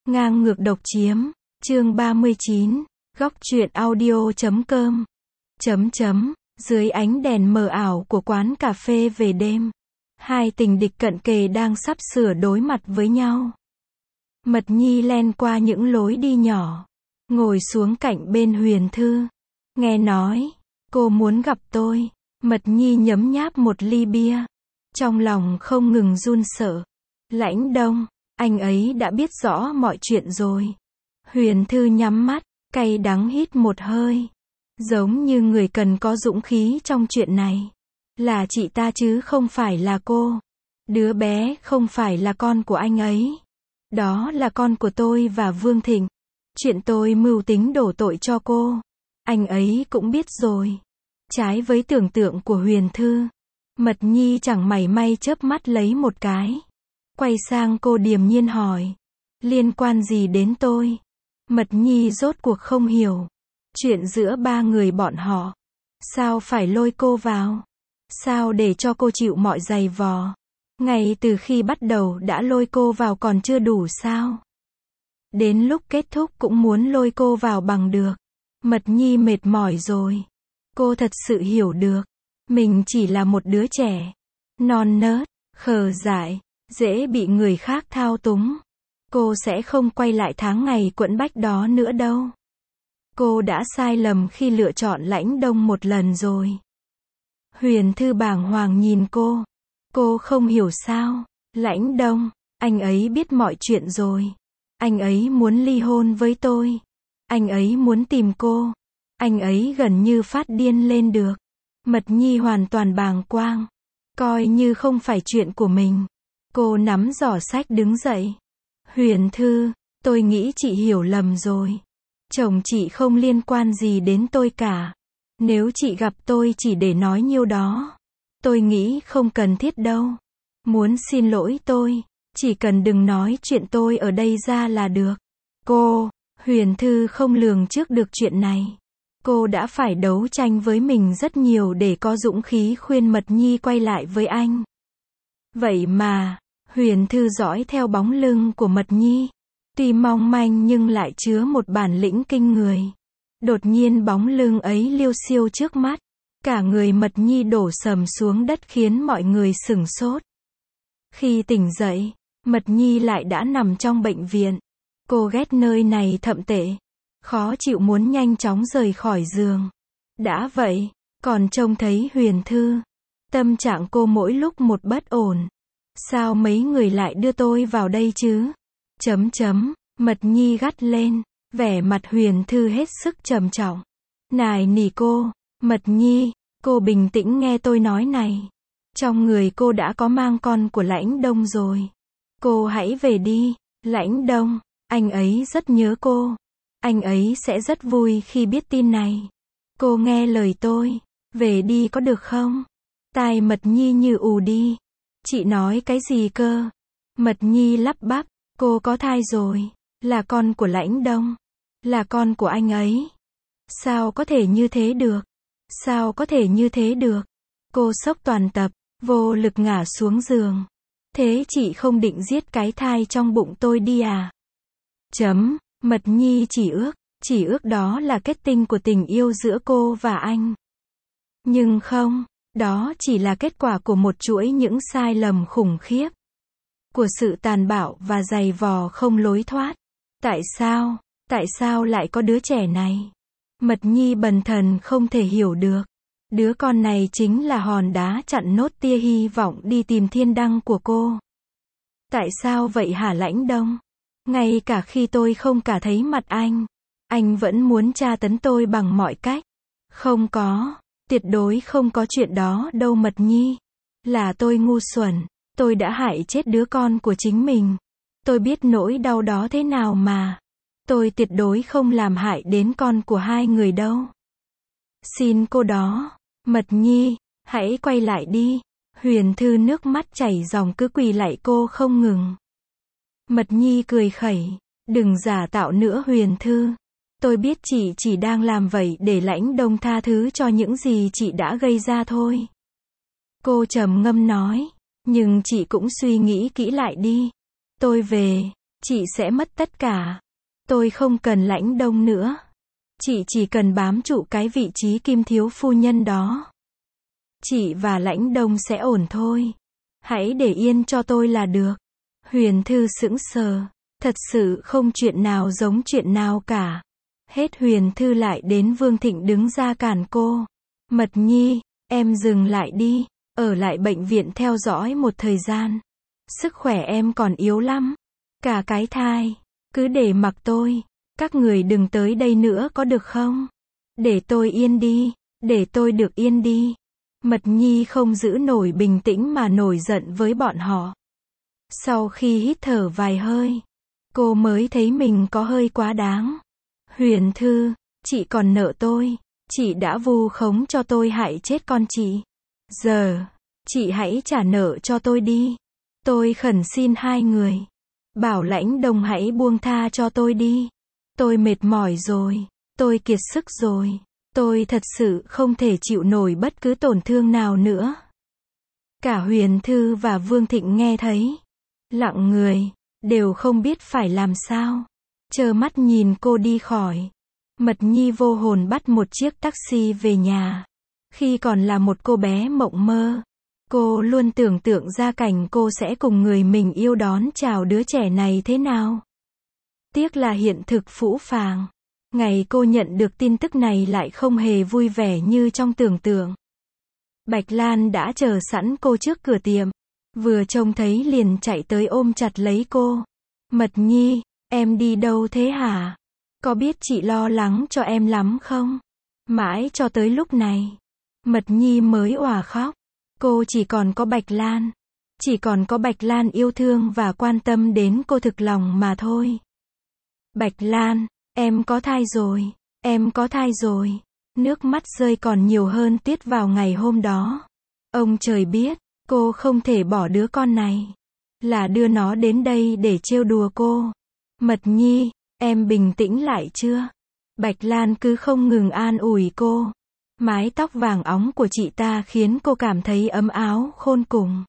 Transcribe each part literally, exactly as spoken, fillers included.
Ngang ngược độc chiếm, chương ba mươi chín, góc truyện audio chấm com, chấm chấm, dưới ánh đèn mờ ảo của quán cà phê về đêm, hai tình địch cận kề đang sắp sửa đối mặt với nhau. Mật Nhi len qua những lối đi nhỏ, ngồi xuống cạnh bên Huyền Thư, nghe nói, cô muốn gặp tôi. Mật Nhi nhấm nháp một ly bia, trong lòng không ngừng run sợ. Lãnh Đông, anh ấy đã biết rõ mọi chuyện rồi. Huyền Thư nhắm mắt, cay đắng hít một hơi. Giống như người cần có dũng khí trong chuyện này. Là chị ta chứ không phải là cô. Đứa bé không phải là con của anh ấy. Đó là con của tôi và Vương Thịnh. Chuyện tôi mưu tính đổ tội cho cô, anh ấy cũng biết rồi. Trái với tưởng tượng của Huyền Thư, Mật Nhi chẳng mảy may chớp mắt lấy một cái. Quay sang cô điềm nhiên hỏi, liên quan gì đến tôi? Mật Nhi rốt cuộc không hiểu. Chuyện giữa ba người bọn họ. Sao phải lôi cô vào? Sao để cho cô chịu mọi giày vò? Ngay từ khi bắt đầu đã lôi cô vào còn chưa đủ sao? Đến lúc kết thúc cũng muốn lôi cô vào bằng được. Mật Nhi mệt mỏi rồi. Cô thật sự hiểu được, mình chỉ là một đứa trẻ, non nớt, khờ dại, dễ bị người khác thao túng. Cô sẽ không quay lại tháng ngày quẫn bách đó nữa đâu. Cô đã sai lầm khi lựa chọn Lãnh Đông một lần rồi. Huyền Thư bàng hoàng nhìn cô. Cô không hiểu sao. Lãnh Đông, anh ấy biết mọi chuyện rồi. Anh ấy muốn ly hôn với tôi. Anh ấy muốn tìm cô. Anh ấy gần như phát điên lên được. Mật Nhi hoàn toàn bàng quang. Coi như không phải chuyện của mình. Cô nắm giỏ sách đứng dậy. Huyền Thư, tôi nghĩ chị hiểu lầm rồi. Chồng chị không liên quan gì đến tôi cả. Nếu chị gặp tôi chỉ để nói nhiêu đó, tôi nghĩ không cần thiết đâu. Muốn xin lỗi tôi, chỉ cần đừng nói chuyện tôi ở đây ra là được. Cô, Huyền Thư không lường trước được chuyện này. Cô đã phải đấu tranh với mình rất nhiều để có dũng khí khuyên Mật Nhi quay lại với anh. Vậy mà, Huyền Thư dõi theo bóng lưng của Mật Nhi. Tuy mong manh nhưng lại chứa một bản lĩnh kinh người. Đột nhiên bóng lưng ấy liêu xiêu trước mắt. Cả người Mật Nhi đổ sầm xuống đất khiến mọi người sửng sốt. Khi tỉnh dậy, Mật Nhi lại đã nằm trong bệnh viện. Cô ghét nơi này thậm tệ. Khó chịu muốn nhanh chóng rời khỏi giường. Đã vậy, còn trông thấy Huyền Thư. Tâm trạng cô mỗi lúc một bất ổn. Sao mấy người lại đưa tôi vào đây chứ? Chấm chấm, Mật Nhi gắt lên. Vẻ mặt Huyền Thư hết sức trầm trọng. Nài nỉ cô, Mật Nhi, cô bình tĩnh nghe tôi nói này. Trong người cô đã có mang con của Lãnh Đông rồi. Cô hãy về đi. Lãnh Đông, anh ấy rất nhớ cô. Anh ấy sẽ rất vui khi biết tin này. Cô nghe lời tôi, về đi có được không? Tai Mật Nhi như ù đi. Chị nói cái gì cơ? Mật Nhi lắp bắp, cô có thai rồi, là con của Lãnh Đông, là con của anh ấy. Sao có thể như thế được? Sao có thể như thế được? Cô sốc toàn tập, vô lực ngả xuống giường. Thế chị không định giết cái thai trong bụng tôi đi à? Chấm. Mật Nhi chỉ ước, chỉ ước đó là kết tinh của tình yêu giữa cô và anh. Nhưng không, đó chỉ là kết quả của một chuỗi những sai lầm khủng khiếp. Của sự tàn bạo và dày vò không lối thoát. Tại sao, tại sao lại có đứa trẻ này? Mật Nhi bần thần không thể hiểu được. Đứa con này chính là hòn đá chặn nốt tia hy vọng đi tìm thiên đăng của cô. Tại sao vậy hả Lãnh Đông? Ngay cả khi tôi không cả thấy mặt anh, anh vẫn muốn tra tấn tôi bằng mọi cách. Không có, tuyệt đối không có chuyện đó đâu Mật Nhi. Là tôi ngu xuẩn, tôi đã hại chết đứa con của chính mình. Tôi biết nỗi đau đó thế nào mà. Tôi tuyệt đối không làm hại đến con của hai người đâu. Xin cô đó, Mật Nhi, hãy quay lại đi. Huyền Thư nước mắt chảy ròng cứ quỳ lạy cô không ngừng. Mật Nhi cười khẩy, đừng giả tạo nữa Huyền Thư. Tôi biết chị chỉ đang làm vậy để Lãnh Đông tha thứ cho những gì chị đã gây ra thôi. Cô trầm ngâm nói, nhưng chị cũng suy nghĩ kỹ lại đi. Tôi về, chị sẽ mất tất cả. Tôi không cần Lãnh Đông nữa. Chị chỉ cần bám trụ cái vị trí Kim thiếu phu nhân đó. Chị và Lãnh Đông sẽ ổn thôi. Hãy để yên cho tôi là được. Huyền Thư sững sờ. Thật sự không chuyện nào giống chuyện nào cả. Hết Huyền Thư lại đến Vương Thịnh đứng ra cản cô. Mật Nhi, em dừng lại đi. Ở lại bệnh viện theo dõi một thời gian. Sức khỏe em còn yếu lắm. Cả cái thai. Cứ để mặc tôi. Các người đừng tới đây nữa có được không? Để tôi yên đi. Để tôi được yên đi. Mật Nhi không giữ nổi bình tĩnh mà nổi giận với bọn họ. Sau khi hít thở vài hơi, cô mới thấy mình có hơi quá đáng. Huyền Thư, chị còn nợ tôi. Chị đã vu khống cho tôi hại chết con chị. Giờ, chị hãy trả nợ cho tôi đi. Tôi khẩn xin hai người. Bảo Lãnh Đông hãy buông tha cho tôi đi. Tôi mệt mỏi rồi. Tôi kiệt sức rồi. Tôi thật sự không thể chịu nổi bất cứ tổn thương nào nữa. Cả Huyền Thư và Vương Thịnh nghe thấy. Lặng người. Đều không biết phải làm sao. Trơ mắt nhìn cô đi khỏi. Mật Nhi vô hồn bắt một chiếc taxi về nhà. Khi còn là một cô bé mộng mơ, cô luôn tưởng tượng ra cảnh cô sẽ cùng người mình yêu đón chào đứa trẻ này thế nào. Tiếc là hiện thực phũ phàng. Ngày cô nhận được tin tức này lại không hề vui vẻ như trong tưởng tượng. Bạch Lan đã chờ sẵn cô trước cửa tiệm. Vừa trông thấy liền chạy tới ôm chặt lấy cô. Mật Nhi, em đi đâu thế hả? Có biết chị lo lắng cho em lắm không? Mãi cho tới lúc này, Mật Nhi mới òa khóc. Cô chỉ còn có Bạch Lan. Chỉ còn có Bạch Lan yêu thương và quan tâm đến cô thực lòng mà thôi. Bạch Lan, em có thai rồi. Em có thai rồi. Nước mắt rơi còn nhiều hơn tiết vào ngày hôm đó. Ông trời biết, cô không thể bỏ đứa con này. Là đưa nó đến đây để trêu đùa cô. Mật Nhi, em bình tĩnh lại chưa? Bạch Lan cứ không ngừng an ủi cô. Mái tóc vàng óng của chị ta khiến cô cảm thấy ấm áo khôn cùng.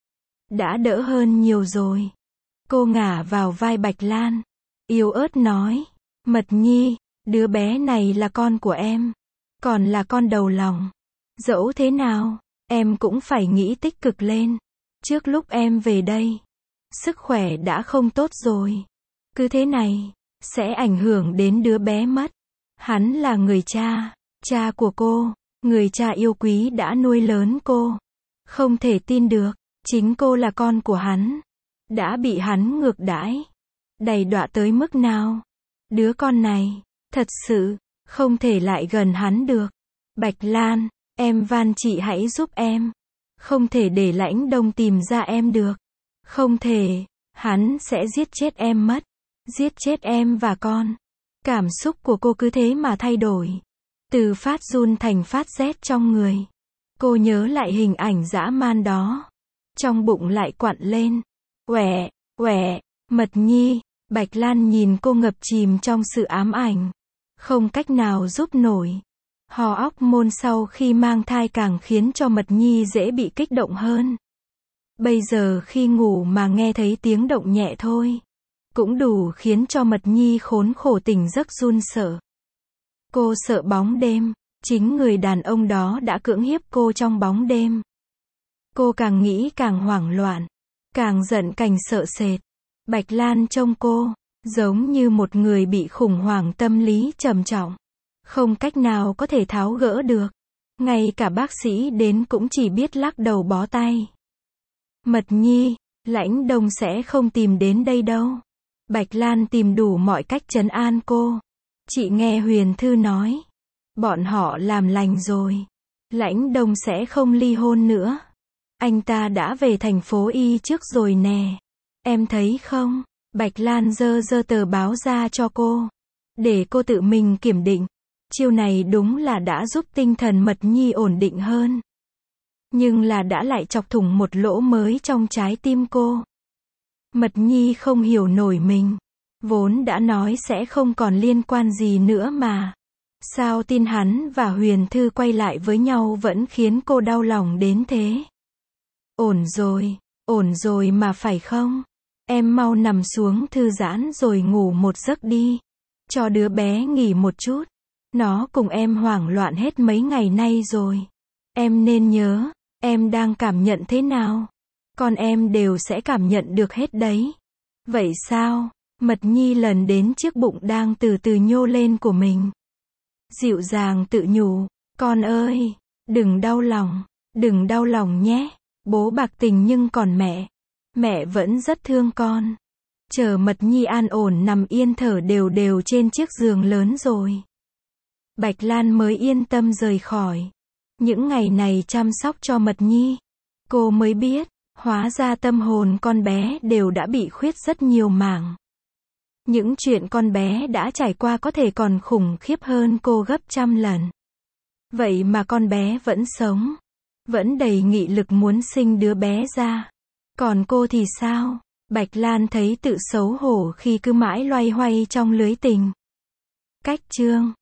Đã đỡ hơn nhiều rồi. Cô ngả vào vai Bạch Lan. Yếu ớt nói. Mật Nhi, đứa bé này là con của em. Còn là con đầu lòng. Dẫu thế nào, em cũng phải nghĩ tích cực lên. Trước lúc em về đây, sức khỏe đã không tốt rồi. Cứ thế này, sẽ ảnh hưởng đến đứa bé mất. Hắn là người cha, cha của cô, người cha yêu quý đã nuôi lớn cô. Không thể tin được, chính cô là con của hắn. Đã bị hắn ngược đãi, đầy đọa tới mức nào. Đứa con này, thật sự, không thể lại gần hắn được. Bạch Lan, em van chị hãy giúp em. Không thể để Lãnh Đông tìm ra em được. Không thể, hắn sẽ giết chết em mất. Giết chết em và con. Cảm xúc của cô cứ thế mà thay đổi. Từ phát run thành phát rét trong người. Cô nhớ lại hình ảnh dã man đó. Trong bụng lại quặn lên. Quẻ, quẻ, Mật Nhi. Bạch Lan nhìn cô ngập chìm trong sự ám ảnh. Không cách nào giúp nổi. Hò óc môn sau khi mang thai càng khiến cho Mật Nhi dễ bị kích động hơn. Bây giờ khi ngủ mà nghe thấy tiếng động nhẹ thôi, cũng đủ khiến cho Mật Nhi khốn khổ tỉnh giấc run sợ. Cô sợ bóng đêm. Chính người đàn ông đó đã cưỡng hiếp cô trong bóng đêm. Cô càng nghĩ càng hoảng loạn. Càng giận càng sợ sệt. Bạch Lan trông cô, giống như một người bị khủng hoảng tâm lý trầm trọng. Không cách nào có thể tháo gỡ được. Ngay cả bác sĩ đến cũng chỉ biết lắc đầu bó tay. Mật Nhi, Lãnh Đông sẽ không tìm đến đây đâu. Bạch Lan tìm đủ mọi cách trấn an cô. Chị nghe Huyền Thư nói. Bọn họ làm lành rồi. Lãnh Đông sẽ không ly hôn nữa. Anh ta đã về thành phố Y trước rồi nè. Em thấy không? Bạch Lan giơ giơ tờ báo ra cho cô. Để cô tự mình kiểm định. Chiêu này đúng là đã giúp tinh thần Mật Nhi ổn định hơn. Nhưng là đã lại chọc thủng một lỗ mới trong trái tim cô. Mật Nhi không hiểu nổi mình. Vốn đã nói sẽ không còn liên quan gì nữa mà. Sao tin hắn và Huyền Thư quay lại với nhau vẫn khiến cô đau lòng đến thế? Ổn rồi, ổn rồi mà phải không? Em mau nằm xuống thư giãn rồi ngủ một giấc đi. Cho đứa bé nghỉ một chút. Nó cùng em hoảng loạn hết mấy ngày nay rồi. Em nên nhớ, em đang cảm nhận thế nào? Con em đều sẽ cảm nhận được hết đấy. Vậy sao? Mật Nhi lần đến chiếc bụng đang từ từ nhô lên của mình. Dịu dàng tự nhủ, con ơi, đừng đau lòng, đừng đau lòng nhé. Bố bạc tình nhưng còn mẹ, mẹ vẫn rất thương con. Chờ Mật Nhi an ổn nằm yên thở đều đều trên chiếc giường lớn rồi. Bạch Lan mới yên tâm rời khỏi. Những ngày này chăm sóc cho Mật Nhi, cô mới biết, hóa ra tâm hồn con bé đều đã bị khuyết rất nhiều mảng. Những chuyện con bé đã trải qua có thể còn khủng khiếp hơn cô gấp trăm lần. Vậy mà con bé vẫn sống, vẫn đầy nghị lực muốn sinh đứa bé ra. Còn cô thì sao? Bạch Lan thấy tự xấu hổ khi cứ mãi loay hoay trong lưới tình. Cách chương